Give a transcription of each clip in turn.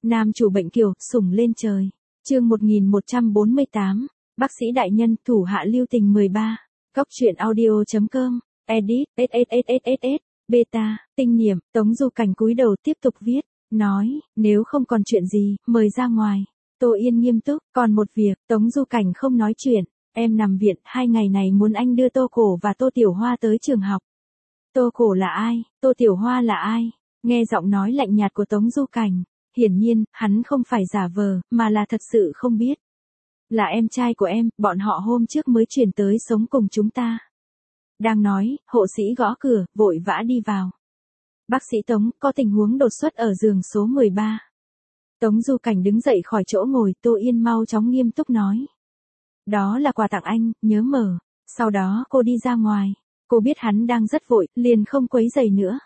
Nam chủ bệnh kiều, sủng lên trời. Chương 1148. Bác sĩ đại nhân, thủ hạ lưu tình 13. Góc truyện audio.com. Edit, SSSSS, beta, tinh niệm, Tống Du Cảnh cúi đầu tiếp tục viết, nói, nếu không còn chuyện gì, mời ra ngoài. Tô Yên nghiêm túc, còn một việc, Tống Du Cảnh không nói chuyện, em nằm viện, 2 ngày này muốn anh đưa Tô Cổ và Tô Tiểu Hoa tới trường học. Tô Cổ là ai? Tô Tiểu Hoa là ai? Nghe giọng nói lạnh nhạt của Tống Du Cảnh, hiển nhiên, hắn không phải giả vờ, mà là thật sự không biết. Là em trai của em, bọn họ hôm trước mới chuyển tới sống cùng chúng ta. Đang nói, hộ sĩ gõ cửa, vội vã đi vào. Bác sĩ Tống, có tình huống đột xuất ở giường số 13. Tống Du Cảnh đứng dậy khỏi chỗ ngồi, Tô Yên mau chóng nghiêm túc nói. Đó là quà tặng anh, nhớ mở. Sau đó cô đi ra ngoài. Cô biết hắn đang rất vội, liền không quấy rầy nữa.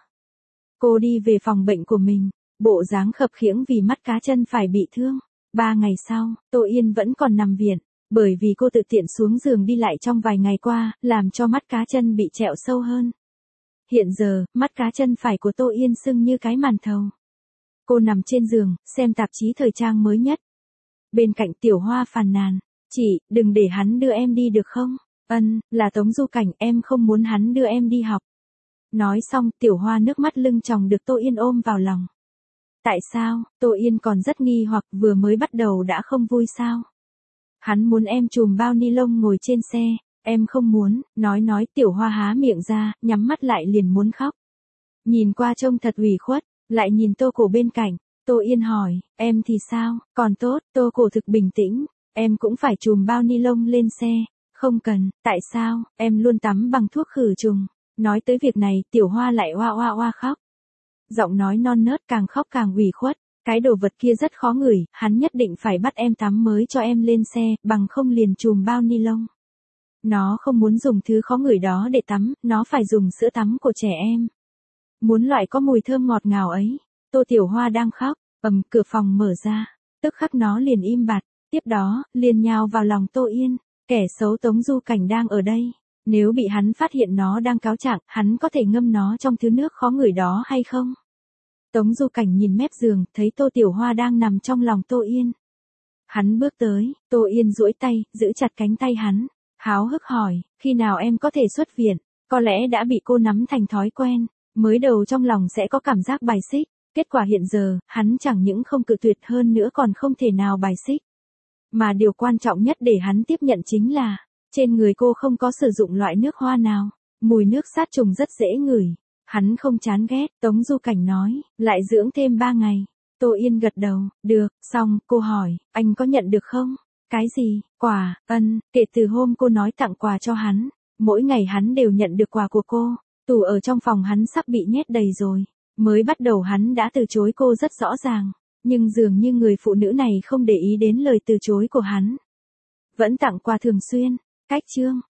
Cô đi về phòng bệnh của mình, bộ dáng khập khiễng vì mắt cá chân phải bị thương. 3 ngày sau, Tô Yên vẫn còn nằm viện, bởi vì cô tự tiện xuống giường đi lại trong vài ngày qua, làm cho mắt cá chân bị trẹo sâu hơn. Hiện giờ, mắt cá chân phải của Tô Yên sưng như cái màn thầu. Cô nằm trên giường, xem tạp chí thời trang mới nhất. Bên cạnh Tiểu Hoa phàn nàn, chị, đừng để hắn đưa em đi được không? Là Tống Du Cảnh, em không muốn hắn đưa em đi học. Nói xong, Tiểu Hoa nước mắt lưng tròng được Tô Yên ôm vào lòng. Tại sao, Tô Yên còn rất nghi hoặc vừa mới bắt đầu đã không vui sao? Hắn muốn em chùm bao ni lông ngồi trên xe, em không muốn, nói Tiểu Hoa há miệng ra, nhắm mắt lại liền muốn khóc. Nhìn qua trông thật ủy khuất, lại nhìn Tô Cổ bên cạnh, Tô Yên hỏi, em thì sao, còn tốt, Tô Cổ thực bình tĩnh, em cũng phải chùm bao ni lông lên xe, không cần, tại sao, em luôn tắm bằng thuốc khử trùng. Nói tới việc này, Tiểu Hoa lại oa oa oa khóc. Giọng nói non nớt càng khóc càng ủy khuất, cái đồ vật kia rất khó ngửi, hắn nhất định phải bắt em tắm mới cho em lên xe, bằng không liền chùm bao ni lông. Nó không muốn dùng thứ khó ngửi đó để tắm, nó phải dùng sữa tắm của trẻ em. Muốn loại có mùi thơm ngọt ngào ấy. Tô Tiểu Hoa đang khóc, cửa phòng mở ra, tức khắc nó liền im bặt, tiếp đó, liền nhào vào lòng Tô Yên, kẻ xấu Tống Du Cảnh đang ở đây. Nếu bị hắn phát hiện nó đang cáo trạng, hắn có thể ngâm nó trong thứ nước khó ngửi đó hay không? Tống Du Cảnh nhìn mép giường, thấy Tô Tiểu Hoa đang nằm trong lòng Tô Yên. Hắn bước tới, Tô Yên duỗi tay, giữ chặt cánh tay hắn, háo hức hỏi, khi nào em có thể xuất viện? Có lẽ đã bị cô nắm thành thói quen, mới đầu trong lòng sẽ có cảm giác bài xích, kết quả hiện giờ, hắn chẳng những không cự tuyệt hơn nữa còn không thể nào bài xích. Mà điều quan trọng nhất để hắn tiếp nhận chính là, trên người cô không có sử dụng loại nước hoa nào, mùi nước sát trùng rất dễ ngửi. Hắn không chán ghét, Tống Du Cảnh nói, lại dưỡng thêm 3 ngày. Tô Yên gật đầu, được, xong, cô hỏi, anh có nhận được không? Cái gì, quà, kể từ hôm cô nói tặng quà cho hắn, mỗi ngày hắn đều nhận được quà của cô, tủ ở trong phòng hắn sắp bị nhét đầy rồi. Mới bắt đầu hắn đã từ chối cô rất rõ ràng, nhưng dường như người phụ nữ này không để ý đến lời từ chối của hắn. Vẫn tặng quà thường xuyên, cách chương.